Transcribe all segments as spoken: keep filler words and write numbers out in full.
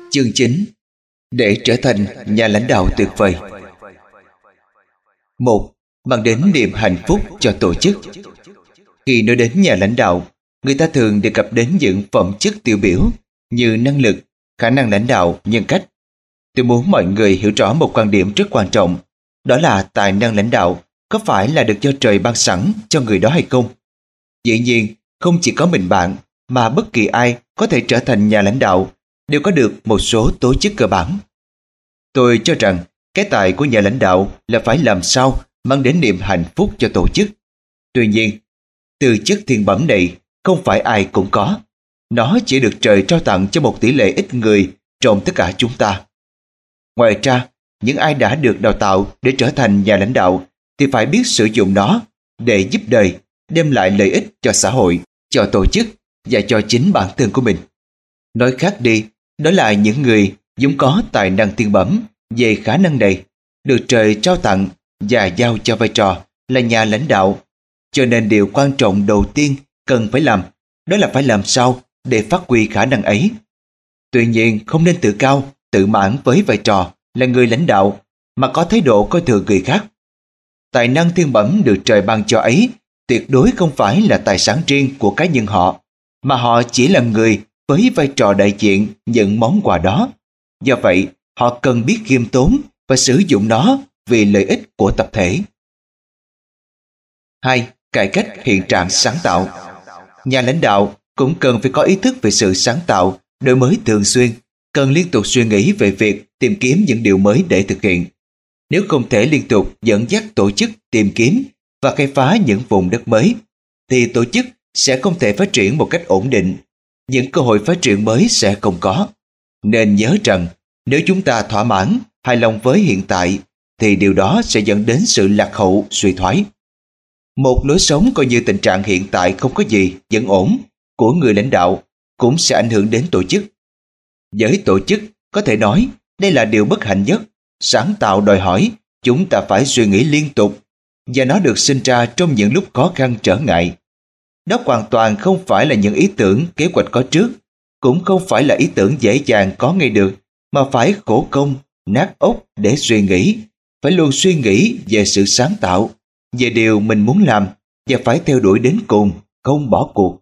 Chương chín. Để trở thành nhà lãnh đạo tuyệt vời. Một. Mang đến niềm hạnh phúc cho tổ chức. Khi nói đến nhà lãnh đạo, người ta thường đề cập đến những phẩm chất tiêu biểu như năng lực, khả năng lãnh đạo, nhân cách. Tôi muốn mọi người hiểu rõ một quan điểm rất quan trọng, đó là tài năng lãnh đạo có phải là được do trời ban sẵn cho người đó hay không? Dĩ nhiên, không chỉ có mình bạn, mà bất kỳ ai có thể trở thành nhà lãnh đạo đều có được một số tố chất cơ bản. Tôi cho rằng cái tài của nhà lãnh đạo là phải làm sao mang đến niềm hạnh phúc cho tổ chức. Tuy nhiên, tư chất thiên bẩm này không phải ai cũng có. Nó chỉ được trời trao tặng cho một tỷ lệ ít người trong tất cả chúng ta. Ngoài ra, những ai đã được đào tạo để trở thành nhà lãnh đạo thì phải biết sử dụng nó để giúp đời, đem lại lợi ích cho xã hội, cho tổ chức và cho chính bản thân của mình. Nói khác đi, đó là những người vốn có tài năng thiên bẩm về khả năng này, được trời trao tặng và giao cho vai trò là nhà lãnh đạo. Cho nên điều quan trọng đầu tiên cần phải làm đó là phải làm sao để phát huy khả năng ấy. Tuy nhiên, không nên tự cao, tự mãn với vai trò là người lãnh đạo mà có thái độ coi thường người khác. Tài năng thiên bẩm được trời ban cho ấy tuyệt đối không phải là tài sản riêng của cá nhân họ, mà họ chỉ là người với vai trò đại diện nhận món quà đó. Do vậy, họ cần biết khiêm tốn và sử dụng nó vì lợi ích của tập thể. Hai. Cải cách hiện trạng sáng tạo. Nhà lãnh đạo cũng cần phải có ý thức về sự sáng tạo, đổi mới thường xuyên, cần liên tục suy nghĩ về việc tìm kiếm những điều mới để thực hiện. Nếu không thể liên tục dẫn dắt tổ chức tìm kiếm và khai phá những vùng đất mới, thì tổ chức sẽ không thể phát triển một cách ổn định. Những cơ hội phát triển mới sẽ không có. Nên nhớ rằng, nếu chúng ta thỏa mãn, hài lòng với hiện tại, thì điều đó sẽ dẫn đến sự lạc hậu, suy thoái. Một lối sống coi như tình trạng hiện tại không có gì, vẫn ổn, của người lãnh đạo cũng sẽ ảnh hưởng đến tổ chức. Với tổ chức, có thể nói đây là điều bất hạnh nhất. Sáng tạo đòi hỏi chúng ta phải suy nghĩ liên tục, và nó được sinh ra trong những lúc khó khăn trở ngại. Đó hoàn toàn không phải là những ý tưởng kế hoạch có trước, cũng không phải là ý tưởng dễ dàng có ngay được, mà phải khổ công, nát óc để suy nghĩ, phải luôn suy nghĩ về sự sáng tạo, về điều mình muốn làm, và phải theo đuổi đến cùng, không bỏ cuộc.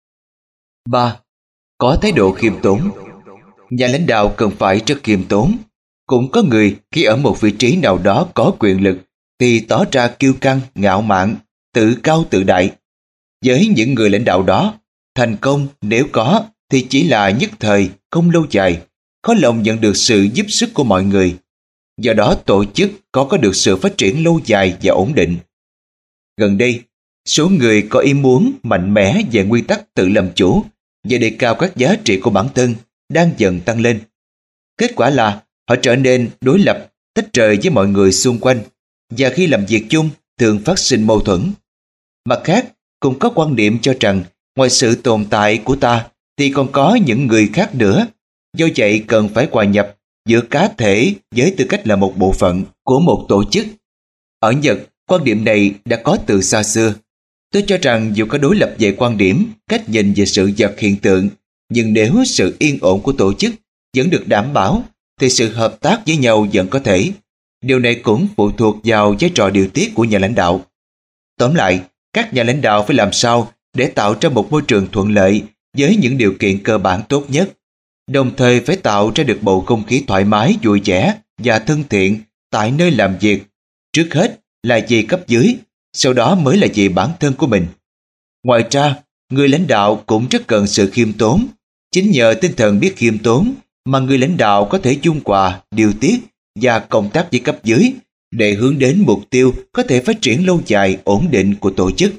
Ba. Có thái độ khiêm tốn. Nhà lãnh đạo cần phải rất khiêm tốn. Cũng có người khi ở một vị trí nào đó có quyền lực thì tỏ ra kiêu căng, ngạo mạn, tự cao tự đại. Với những người lãnh đạo đó, thành công nếu có thì chỉ là nhất thời, không lâu dài, khó lòng nhận được sự giúp sức của mọi người. Do đó tổ chức có có được sự phát triển lâu dài và ổn định. Gần đây, số người có ý muốn mạnh mẽ về nguyên tắc tự làm chủ và đề cao các giá trị của bản thân đang dần tăng lên. Kết quả là họ trở nên đối lập, tách rời với mọi người xung quanh, và khi làm việc chung thường phát sinh mâu thuẫn. Mặt khác, cũng có quan điểm cho rằng ngoài sự tồn tại của ta thì còn có những người khác nữa. Do vậy cần phải hòa nhập giữa cá thể với tư cách là một bộ phận của một tổ chức. Ở Nhật, quan điểm này đã có từ xa xưa. Tôi cho rằng dù có đối lập về quan điểm, cách nhìn về sự vật hiện tượng, nhưng nếu sự yên ổn của tổ chức vẫn được đảm bảo, thì sự hợp tác với nhau vẫn có thể. Điều này cũng phụ thuộc vào vai trò điều tiết của nhà lãnh đạo. Tóm lại, các nhà lãnh đạo phải làm sao để tạo ra một môi trường thuận lợi với những điều kiện cơ bản tốt nhất, đồng thời phải tạo ra được bầu không khí thoải mái, vui vẻ và thân thiện tại nơi làm việc. Trước hết là vì cấp dưới, sau đó mới là vì bản thân của mình. Ngoài ra, người lãnh đạo cũng rất cần sự khiêm tốn. Chính nhờ tinh thần biết khiêm tốn mà người lãnh đạo có thể dung hòa, điều tiết và cộng tác với cấp dưới để hướng đến mục tiêu có thể phát triển lâu dài, ổn định của tổ chức.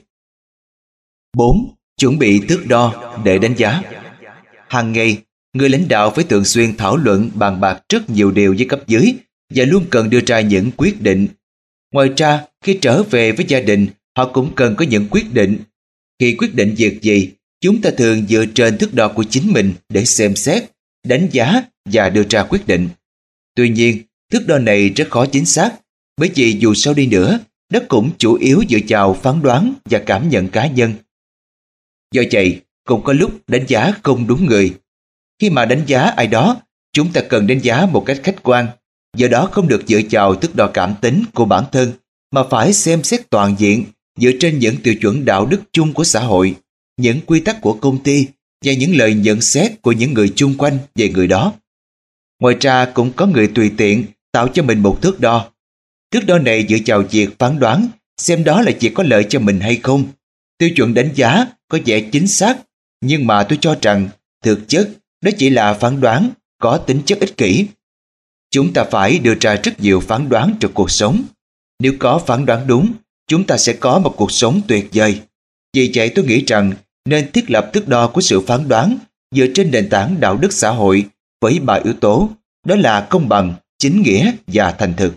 Bốn. Chuẩn bị thước đo để đánh giá. Hàng ngày, người lãnh đạo phải thường xuyên thảo luận, bàn bạc rất nhiều điều với cấp dưới và luôn cần đưa ra những quyết định. Ngoài ra, khi trở về với gia đình, họ cũng cần có những quyết định. Khi quyết định việc gì, chúng ta thường dựa trên thước đo của chính mình để xem xét, đánh giá và đưa ra quyết định. Tuy nhiên, thước đo này rất khó chính xác, bởi vì dù sao đi nữa, nó cũng chủ yếu dựa vào phán đoán và cảm nhận cá nhân. Do vậy, cũng có lúc đánh giá không đúng người. Khi mà đánh giá ai đó, Chúng ta cần đánh giá một cách khách quan, do đó không được dựa vào thước đo cảm tính của bản thân, mà phải xem xét toàn diện dựa trên những tiêu chuẩn đạo đức chung của xã hội, những quy tắc của công ty và những lời nhận xét của những người chung quanh về người đó. Ngoài ra cũng có người tùy tiện tạo cho mình một thước đo. Thước đo này dựa vào việc phán đoán xem đó là việc có lợi cho mình hay không. Tiêu chuẩn đánh giá có vẻ chính xác, nhưng mà tôi cho rằng thực chất đó chỉ là phán đoán có tính chất ích kỷ. Chúng ta phải đưa ra rất nhiều phán đoán trong cuộc sống. Nếu có phán đoán đúng, chúng ta sẽ có một cuộc sống tuyệt vời. Vì vậy tôi nghĩ rằng nên thiết lập thước đo của sự phán đoán dựa trên nền tảng đạo đức xã hội với ba yếu tố, đó là công bằng, chính nghĩa và thành thực.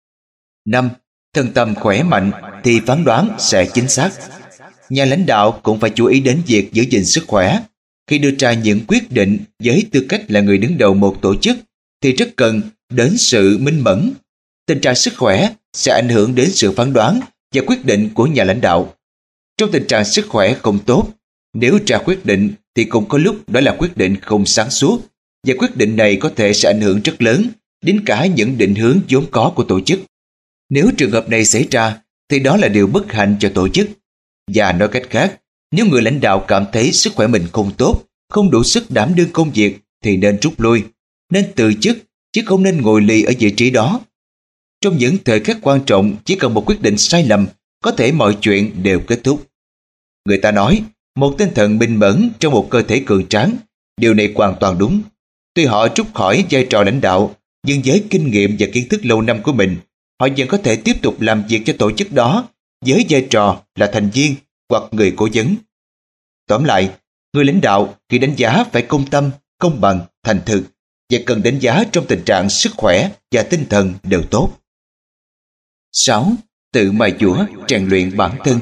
năm. Thân tâm khỏe mạnh thì phán đoán sẽ chính xác. Nhà lãnh đạo cũng phải chú ý đến việc giữ gìn sức khỏe. Khi đưa ra những quyết định với tư cách là người đứng đầu một tổ chức thì rất cần đến sự minh mẫn. Tình trạng sức khỏe sẽ ảnh hưởng đến sự phán đoán và quyết định của nhà lãnh đạo. Trong tình trạng sức khỏe không tốt, nếu ra quyết định thì cũng có lúc đó là quyết định không sáng suốt, và quyết định này có thể sẽ ảnh hưởng rất lớn đến cả những định hướng vốn có của tổ chức. Nếu trường hợp này xảy ra thì đó là điều bất hạnh cho tổ chức. Và nói cách khác, nếu người lãnh đạo cảm thấy sức khỏe mình không tốt, không đủ sức đảm đương công việc thì nên rút lui, nên từ chức, chứ không nên ngồi lì ở vị trí đó. Trong những thời khắc quan trọng, chỉ cần một quyết định sai lầm, có thể mọi chuyện đều kết thúc. Người ta nói, một tinh thần minh mẫn trong một cơ thể cường tráng, điều này hoàn toàn đúng. Tuy họ rút khỏi vai trò lãnh đạo, nhưng với kinh nghiệm và kiến thức lâu năm của mình, họ vẫn có thể tiếp tục làm việc cho tổ chức đó với vai trò là thành viên hoặc người cố vấn. Tóm lại, người lãnh đạo khi đánh giá phải công tâm, công bằng, thành thực, và cần đánh giá trong tình trạng sức khỏe và tinh thần đều tốt. sáu. Tự mài dũa, rèn luyện bản thân.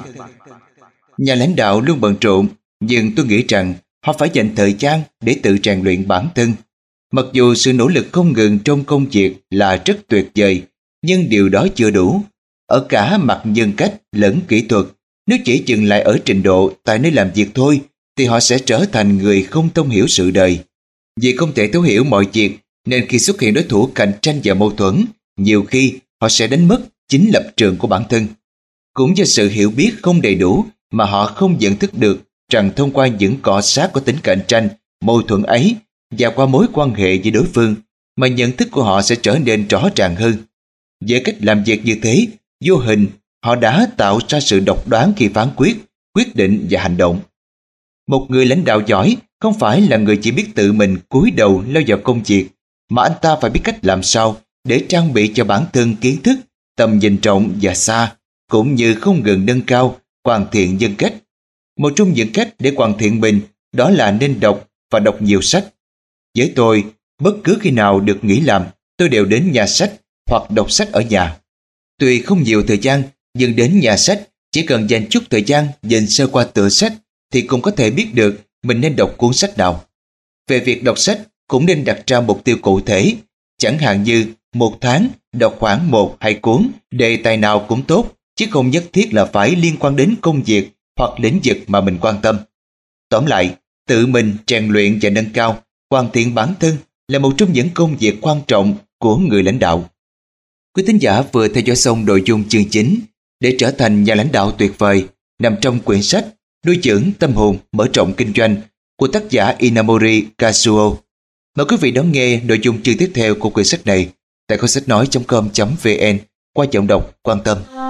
Nhà lãnh đạo luôn bận rộn, nhưng tôi nghĩ rằng họ phải dành thời gian để tự rèn luyện bản thân. Mặc dù sự nỗ lực không ngừng trong công việc là rất tuyệt vời, nhưng điều đó chưa đủ. Ở cả mặt nhân cách lẫn kỹ thuật, nếu chỉ dừng lại ở trình độ tại nơi làm việc thôi, thì họ sẽ trở thành người không thông hiểu sự đời. Vì không thể thấu hiểu mọi việc, nên khi xuất hiện đối thủ cạnh tranh và mâu thuẫn, nhiều khi họ sẽ đánh mất chính lập trường của bản thân. Cũng do sự hiểu biết không đầy đủ mà họ không nhận thức được rằng thông qua những cọ sát có tính cạnh tranh, mâu thuẫn ấy và qua mối quan hệ với đối phương mà nhận thức của họ sẽ trở nên rõ ràng hơn. Với cách làm việc như thế, vô hình họ đã tạo ra sự độc đoán khi phán quyết, quyết định và hành động. Một người lãnh đạo giỏi không phải là người chỉ biết tự mình cúi đầu lao vào công việc, mà anh ta phải biết cách làm sao để trang bị cho bản thân kiến thức, tầm nhìn rộng và xa, cũng như không ngừng nâng cao, hoàn thiện nhân cách. Một trong những cách để hoàn thiện mình đó là nên đọc và đọc nhiều sách. Với tôi, bất cứ khi nào được nghỉ làm, tôi đều đến nhà sách hoặc đọc sách ở nhà. Tuy không nhiều thời gian, nhưng đến nhà sách chỉ cần dành chút thời gian nhìn sơ qua tựa sách thì cũng có thể biết được mình nên đọc cuốn sách nào. Về việc đọc sách cũng nên đặt ra mục tiêu cụ thể, chẳng hạn như một tháng đọc khoảng một hai cuốn, đề tài nào cũng tốt, chứ không nhất thiết là phải liên quan đến công việc hoặc lĩnh vực mà mình quan tâm. Tóm lại, tự mình rèn luyện và nâng cao, hoàn thiện bản thân là một trong những công việc quan trọng của người lãnh đạo. Quý thính giả vừa theo dõi xong nội dung chương chính để trở thành nhà lãnh đạo tuyệt vời nằm trong quyển sách Nuôi dưỡng tâm hồn mở rộng kinh doanh của tác giả Inamori Kazuo. Mời quý vị đón nghe nội dung chương tiếp theo của quyển sách này tại kho sách nói chấm com chấm vn qua giọng đọc Quan Tâm.